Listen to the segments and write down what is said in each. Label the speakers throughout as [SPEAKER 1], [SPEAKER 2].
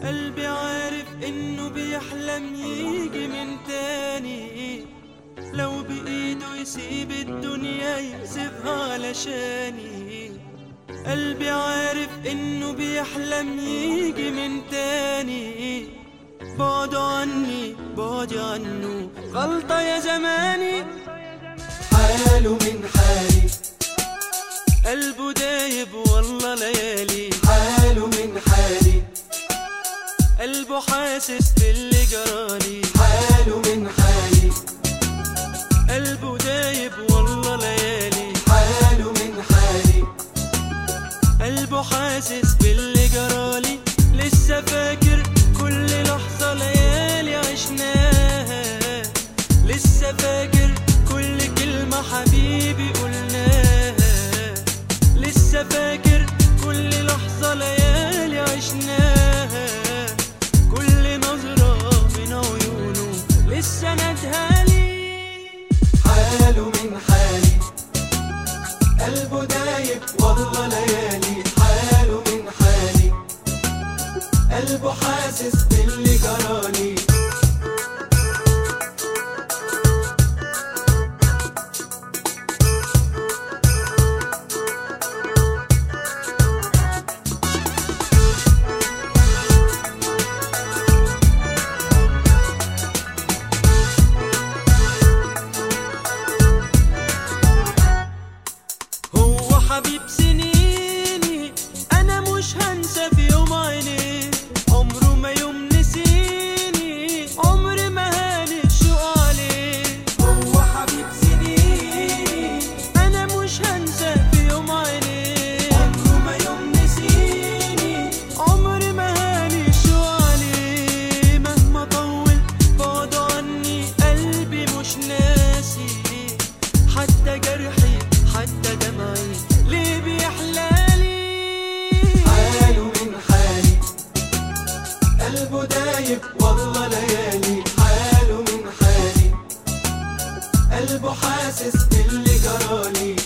[SPEAKER 1] قلبي عارف انه بيحلم يجي من تاني، لو بإيده يسيب الدنيا يسيبها علشاني. قلبي عارف انه بيحلم يجي من تاني، بعده عني بعدي عنه غلطة يا زماني.
[SPEAKER 2] حاله من حالي،
[SPEAKER 1] قلبه دايب والله ليالي.
[SPEAKER 2] حاله من حالي،
[SPEAKER 1] قلبه حاسس باللي جرالي.
[SPEAKER 2] حاله من حالي،
[SPEAKER 1] قلبه دايب والله ليالي.
[SPEAKER 2] حاله من حالي،
[SPEAKER 1] قلبه حاسس باللي جرالي. لسه فاكر كل لحظة ليالي عشناها، لسه فاكر كل كلمة حبيبي قلناها، لسه فاكر كل لحظة ليالي عشناها، كل نظرة من عيونه لسه ندهالي.
[SPEAKER 2] حاله من حالي، قلبه دايب والله ليالي. حاله من حالي، قلبه حاسس باللي جرالي.
[SPEAKER 1] هو حبيب سنيني انا مش هنسى في يوم عينيه، عمره ما يوم نسيني، عمر ما هاني الشوق عليه.
[SPEAKER 2] هو حبيب سنيني
[SPEAKER 1] انا مش هنسى في يوم عينيه،
[SPEAKER 2] عمره ما يوم نسيني،
[SPEAKER 1] عمر ما هاني الشوق عليه. مهما طول بعده عني قلبي مش ناسي، حتى جرحي حتى دمعي ليه بيحلالي.
[SPEAKER 2] حاله من حالي، قلبه دايب والله ليالي. حاله من حالي، قلبه حاسس باللي جرالي.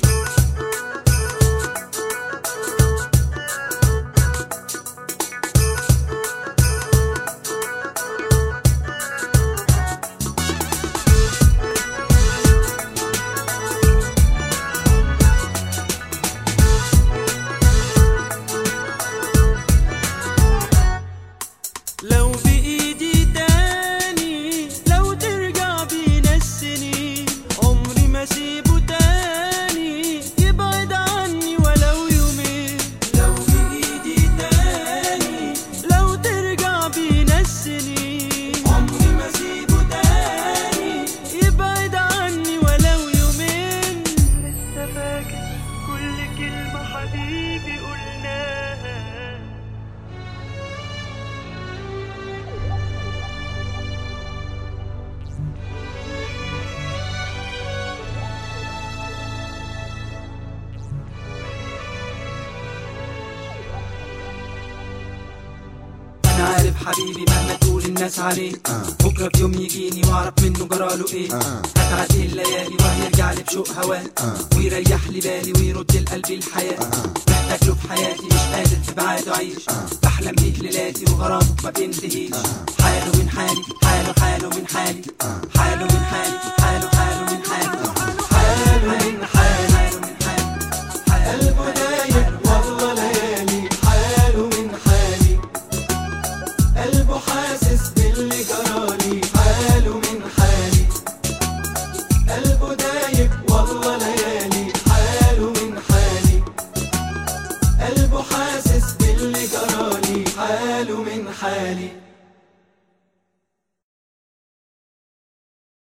[SPEAKER 1] لو بإيدي تاني، لو ترجع بينا السنين، عمري ما سيبه تاني يبعد عني ولو يومين.
[SPEAKER 2] لو بإيدي تاني،
[SPEAKER 1] لو ترجع بينا السنين،
[SPEAKER 2] عمري ما سيبه تاني
[SPEAKER 1] يبعد عني ولو يومين. لسه فاكر كل كلمة حبيبي قلناها،
[SPEAKER 3] انا عارف حبيبي مهما تقول الناس عليه، بكره في يوم يجيني واعرف منه جراله ايه. هتعدي الليالي وهيرجع لي بشوق هواه، ويريح لي بالي ويرد لقلبي الحياه. محتاج له في حياتي مش قادر في بعاده اعيش، بحلم بيه ليلاتي وغرامه ما بينتهيش. حاله من حالي، حاله من حالي، حاله من حالي، حاله من حالي،
[SPEAKER 2] حاله من حالي، قلبه دايب والله ليالي. حاله من حالي، قلبه حاسس باللي جرالي. حاله من حالي، قلبه دايب والله ليالي. حاله من حالي، قلبه حاسس باللي جرالي. حاله من حالي.